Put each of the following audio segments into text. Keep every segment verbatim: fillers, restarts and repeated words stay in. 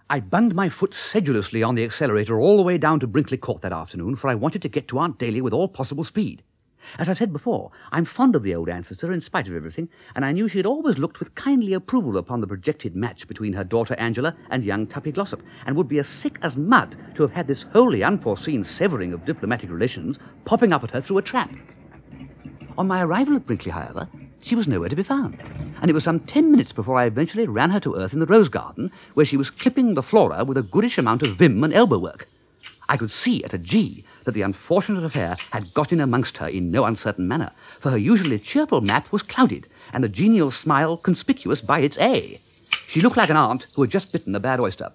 I bunged my foot sedulously on the accelerator all the way down to Brinkley Court that afternoon, for I wanted to get to Aunt Dahlia with all possible speed. As I've said before, I'm fond of the old ancestor in spite of everything, and I knew she had always looked with kindly approval upon the projected match between her daughter Angela and young Tuppy Glossop, and would be as sick as mud to have had this wholly unforeseen severing of diplomatic relations popping up at her through a trap. On my arrival at Brinkley, however, she was nowhere to be found, and it was some ten minutes before I eventually ran her to earth in the rose garden, where she was clipping the flora with a goodish amount of vim and elbow work. I could see at a G that the unfortunate affair had got in amongst her in no uncertain manner, for her usually cheerful map was clouded, and the genial smile conspicuous by its A. She looked like an aunt who had just bitten a bad oyster.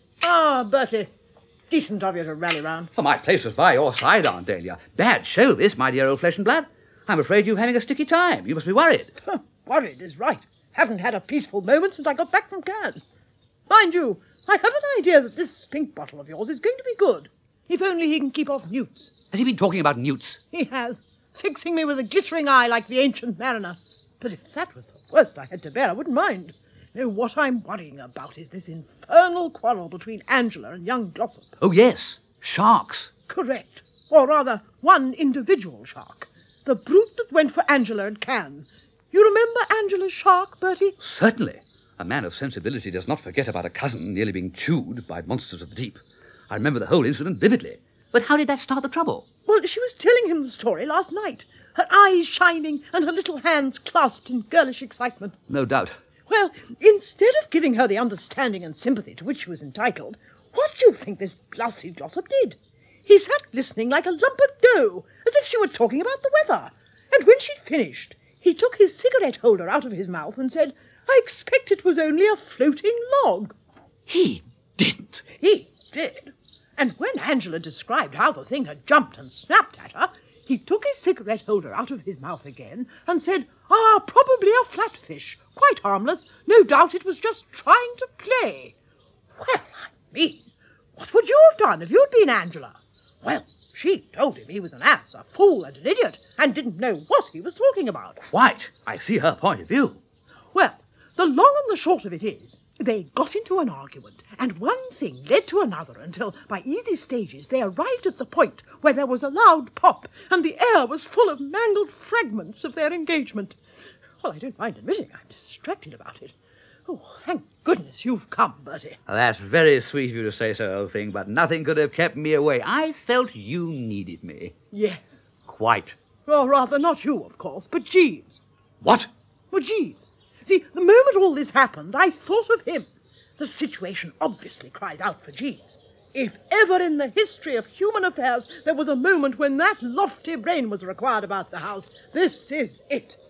Ah, Bertie, decent of you to rally round. For my place was by your side, Aunt Dahlia. Bad show this, my dear old flesh and blood. I'm afraid you're having a sticky time. You must be worried. Huh, worried is right. Haven't had a peaceful moment since I got back from Cannes. Mind you, I have an idea that this stink bottle of yours is going to be good. If only he can keep off newts. Has he been talking about newts? He has, fixing me with a glittering eye like the ancient mariner. But if that was the worst I had to bear, I wouldn't mind. No, what I'm worrying about is this infernal quarrel between Angela and young Glossop. Oh, yes. Sharks. Correct. Or rather, one individual shark. The brute that went for Angela at Cannes. You remember Angela's shark, Bertie? Certainly. A man of sensibility does not forget about a cousin nearly being chewed by monsters of the deep. I remember the whole incident vividly. But how did that start the trouble? Well, she was telling him the story last night. Her eyes shining and her little hands clasped in girlish excitement. No doubt. Well, instead of giving her the understanding and sympathy to which she was entitled, what do you think this blasted Glossop did? He sat listening like a lump of dough, as if she were talking about the weather. And when she'd finished, he took his cigarette holder out of his mouth and said, I expect it was only a floating log. He didn't. He did. And when Angela described how the thing had jumped and snapped at her, he took his cigarette holder out of his mouth again and said, ah, probably a flatfish, quite harmless. No doubt it was just trying to play. Well, I mean, what would you have done if you'd been Angela? Well, she told him he was an ass, a fool and an idiot, and didn't know what he was talking about. Quite. I see her point of view. Well, the long and the short of it is, they got into an argument, and one thing led to another until, by easy stages, they arrived at the point where there was a loud pop, and the air was full of mangled fragments of their engagement. Well, I don't mind admitting I'm distracted about it. Oh, thank goodness you've come, Bertie. That's very sweet of you to say so, old thing, but nothing could have kept me away. I felt you needed me. Yes. Quite. Well, rather not you, of course, but Jeeves. What? Well, Jeeves. See, the moment all this happened, I thought of him. The situation obviously cries out for Jeeves. If ever in the history of human affairs there was a moment when that lofty brain was required about the house, this is it.